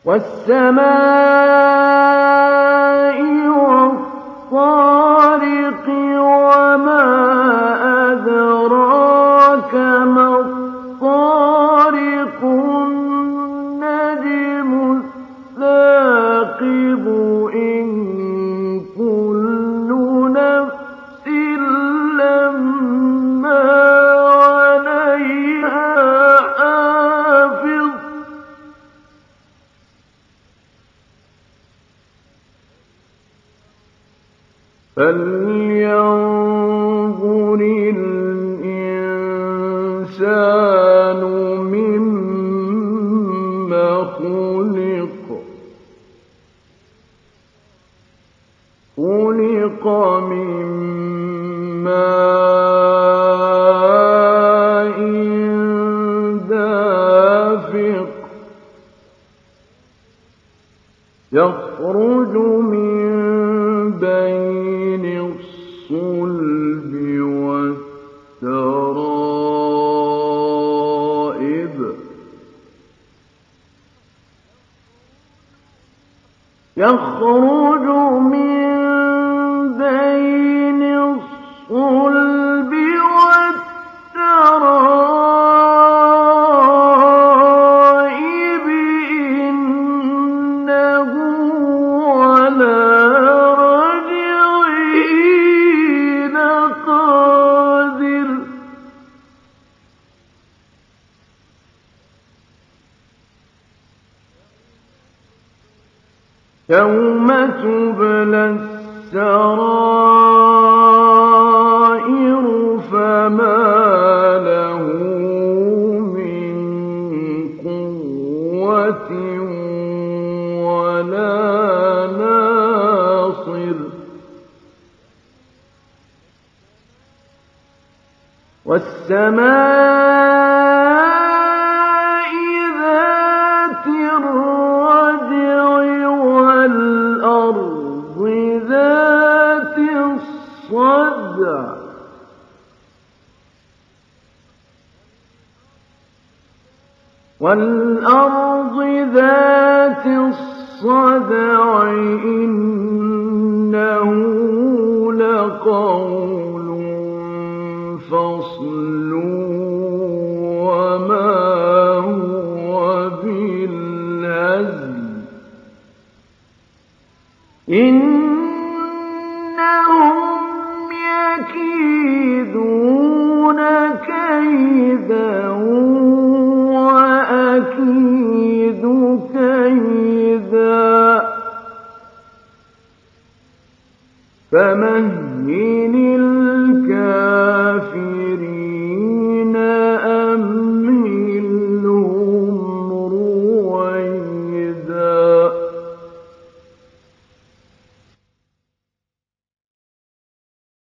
وَالسَّمَاءِ وَالطَّارِقِ وَمَا أَدْرَاكَ مَا الطَّارِقُ النَّجْمُ الثَّاقِبُ إِن كُلُّ نَفْسٍ لَّمَّا عَلَيْهَا حَافِظٌ فَلْيَنظُرِ الْإِنسَانُ مِمَّ خُلِقَ خُلِقَ مِن مَّاءٍ دَافِقٍ يَخْرُجُ مِن بَيْنِ الصُّلْبِ وَالتَّرَائِبِ إِنَّهُ عَلَىٰ رَجْعِهِ لَقَادِرٌ يَوْمَ تُبْلَى السَّرَائِرُ فَمَا لَهُ مِن قُوَّةٍ وَلَا نَاصِرٍ وَالسَّمَاءِ ذَاتِ الرَّجْعِ وَالْأَرْضِ ذَاتِ الصَّدْعِ إِنَّهُ لَقَوْلٌ فَصْلٌ وَمَا هُوَ بِالْهَزْلِ إِنَّهُمْ يَكِيدُونَ كَيْدًا وَأَكِيدُ كَيْدًا فَمَهِّلِ الْكَافِرِينَ